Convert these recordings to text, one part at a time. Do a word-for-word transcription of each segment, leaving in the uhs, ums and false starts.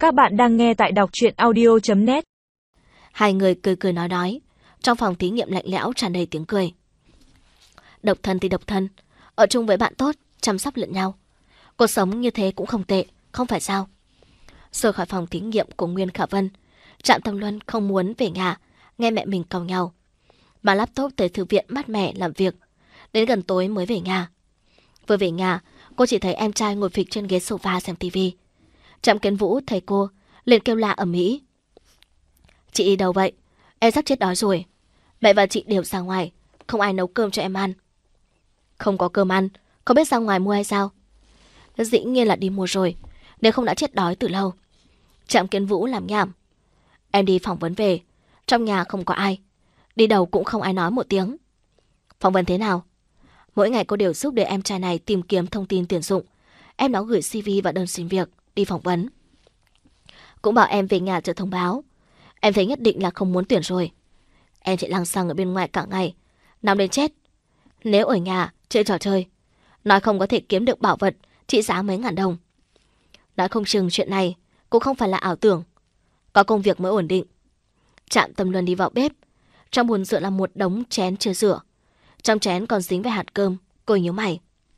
Các bạn đang nghe tại đọc truyện audio chấm net. Hai người cười cười nói nói. Trong phòng thí nghiệm lạnh lẽo tràn đầy tiếng cười. Độc thân thì độc thân, ở chung với bạn tốt, chăm sóc lẫn nhau. Cuộc sống như thế cũng không tệ, không phải sao? Rời khỏi phòng thí nghiệm của Nguyên Khả Vân, Trạm Tâm Luân không muốn về nhà, nghe mẹ mình càu nhau. Bà laptop tới thư viện mát mẻ làm việc, đến gần tối mới về nhà. Vừa về nhà, cô chỉ thấy em trai ngồi phịch trên ghế sofa xem tivi. Trạm Kiến Vũ thấy cô, liền kêu la ầm ĩ. Chị đi đâu vậy? Em sắp chết đói rồi. Mẹ và chị đều ra ngoài, không ai nấu cơm cho em ăn. Không có cơm ăn, không biết ra ngoài mua hay sao? Dĩ nhiên là đi mua rồi, nếu không đã chết đói từ lâu. Trạm Kiến Vũ làm nhảm. Em đi phỏng vấn về, trong nhà không có ai, đi đâu cũng không ai nói một tiếng. Phỏng vấn thế nào? Mỗi ngày cô đều giúp để em trai này tìm kiếm thông tin tuyển dụng. Em nó gửi xê vê và đơn xin việc, đi phỏng vấn. Cũng bảo em về nhà chờ thông báo. Em thấy nhất định là không muốn tuyển rồi. Em chạy lăng xăng ở bên ngoài cả ngày, nằm đến chết. Nếu ở nhà chơi trò chơi, nói không có thể kiếm được bảo vật trị giá mấy ngàn đồng. Nói không chừng chuyện này cũng không phải là ảo tưởng. Có công việc mới ổn định. Trạm Tâm Luân đi vào bếp. Trong bồn rửa là một đống chén chưa rửa. Trong chén còn dính với hạt cơm. Cô nhíu mày.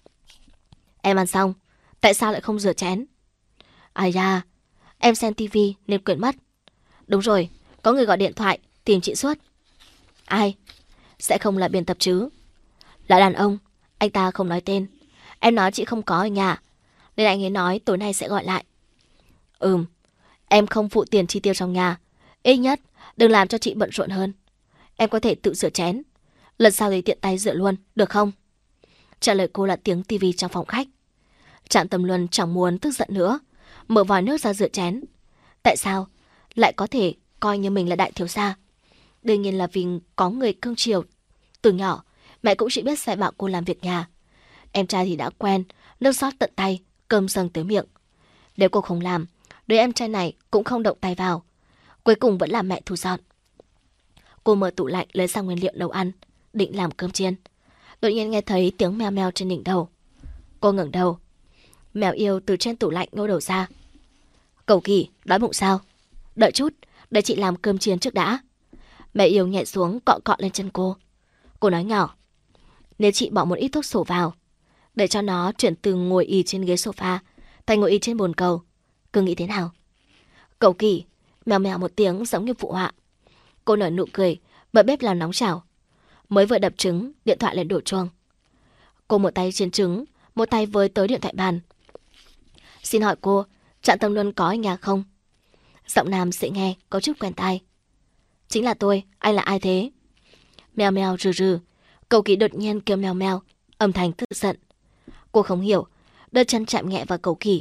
Em ăn xong, tại sao lại không rửa chén? Ai da, em xem tivi nên quên mất. Đúng rồi, có người gọi điện thoại tìm chị suốt. Ai? Sẽ không là biên tập chứ? Là đàn ông, anh ta không nói tên. Em nói chị không có ở nhà, nên anh ấy nói tối nay sẽ gọi lại. Ừm, em không phụ tiền chi tiêu trong nhà. Ít nhất đừng làm cho chị bận rộn hơn. Em có thể tự rửa chén, lần sau thì tiện tay rửa luôn, được không? Trả lời cô là tiếng tivi trong phòng khách. Trạm Tâm Luân chẳng muốn tức giận nữa, mở vòi nước ra rửa chén. Tại sao lại có thể coi như mình là đại thiếu gia? Đương nhiên là vì có người cưng chiều. Từ nhỏ, mẹ cũng chỉ biết dạy bảo cô làm việc nhà. Em trai thì đã quen, nước sót tận tay, cơm dâng tới miệng. Nếu cô không làm, đứa em trai này cũng không động tay vào. Cuối cùng vẫn là mẹ thu dọn. Cô mở tủ lạnh lấy ra nguyên liệu nấu ăn, định làm cơm chiên. Đột nhiên nghe thấy tiếng meo meo trên đỉnh đầu. Cô ngẩng đầu. Mèo yêu từ trên tủ lạnh ngô đầu ra. Cẩu Kỳ, đói bụng sao? Đợi chút, để chị làm cơm chiên trước đã. Mẹ yêu nhẹ xuống cọ cọ lên chân cô. Cô nói nhỏ. Nếu chị bỏ một ít thuốc sổ vào, để cho nó chuyển từ ngồi y trên ghế sofa thành ngồi y trên bồn cầu, cứ nghĩ thế nào? Cẩu Kỳ, mèo mèo một tiếng giống như phụ họa. Cô nở nụ cười, mở bếp làm nóng chảo. Mới vừa đập trứng, điện thoại lại đổ chuông. Cô một tay chiên trứng, một tay với tới điện thoại bàn. Xin hỏi cô, Trạm Tâm Luân có ở nhà không? Giọng nam dễ nghe, có chút quen tai. Chính là tôi, anh là ai thế? Mèo mèo rừ rừ. Cẩu Kỳ đột nhiên kêu mèo mèo, âm thanh tức giận. Cô không hiểu, đưa chân chạm nhẹ vào Cẩu Kỳ.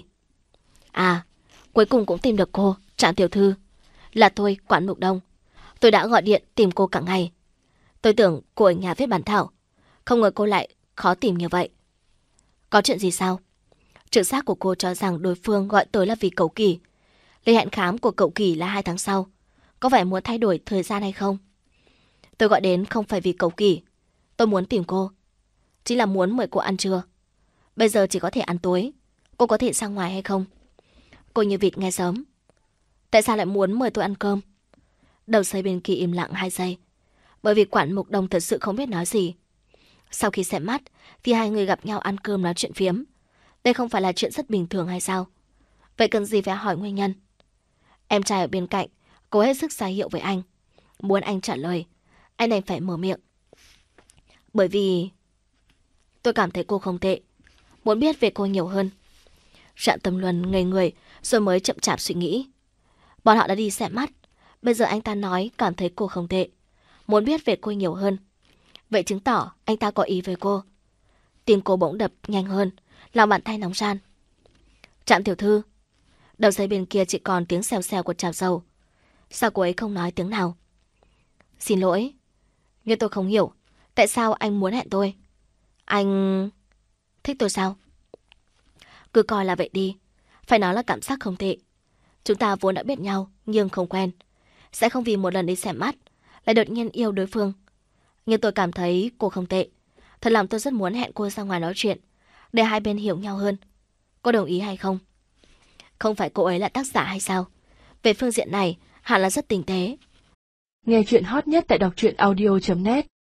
À, cuối cùng cũng tìm được cô, Trạm tiểu thư. Là tôi, Quản Mục Đông. Tôi đã gọi điện tìm cô cả ngày. Tôi tưởng cô ở nhà viết bản thảo, không ngờ cô lại khó tìm như vậy. Có chuyện gì sao? Trực giác của cô cho rằng đối phương gọi tới là vì Cẩu Kỳ. Lịch hẹn khám của Cẩu Kỳ là hai tháng sau. Có phải muốn thay đổi thời gian hay không? Tôi gọi đến không phải vì Cẩu Kỳ. Tôi muốn tìm cô. Chính là muốn mời cô ăn trưa. Bây giờ chỉ có thể ăn tối. Cô có thể ra ngoài hay không? Cô như vịt nghe sớm. Tại sao lại muốn mời tôi ăn cơm? Đầu dây bên kia im lặng hai giây. Bởi vì Quản Mục Đông thật sự không biết nói gì. Sau khi xem mắt thì hai người gặp nhau ăn cơm nói chuyện phiếm. Đây không phải là chuyện rất bình thường hay sao? Vậy cần gì phải hỏi nguyên nhân? Em trai ở bên cạnh cố hết sức ra hiệu với anh. Muốn anh trả lời, anh đành phải mở miệng. Bởi vì tôi cảm thấy cô không tệ, muốn biết về cô nhiều hơn. Trạm Tâm Luân ngây người rồi mới chậm chạp suy nghĩ. Bọn họ đã đi xem mắt. Bây giờ anh ta nói cảm thấy cô không tệ, muốn biết về cô nhiều hơn. Vậy chứng tỏ anh ta có ý với cô. Tim cô bỗng đập nhanh hơn, lòng bàn tay nóng ran. Trạm tiểu thư. Đầu dây bên kia chỉ còn tiếng xèo xèo của chảo dầu. Sao cô ấy không nói tiếng nào? Xin lỗi, nhưng tôi không hiểu tại sao anh muốn hẹn tôi. Anh thích tôi sao? Cứ coi là vậy đi. Phải nói là cảm giác không tệ. Chúng ta vốn đã biết nhau nhưng không quen. Sẽ không vì một lần đi xem mắt lại đột nhiên yêu đối phương. Nhưng tôi cảm thấy cô không tệ. Thật lòng tôi rất muốn hẹn cô ra ngoài nói chuyện, để hai bên hiểu nhau hơn. Cô đồng ý hay không? Không phải cô ấy là tác giả hay sao? Về phương diện này, hẳn là rất tinh tế. Nghe chuyện hot nhất tại đọc truyện audio chấm net.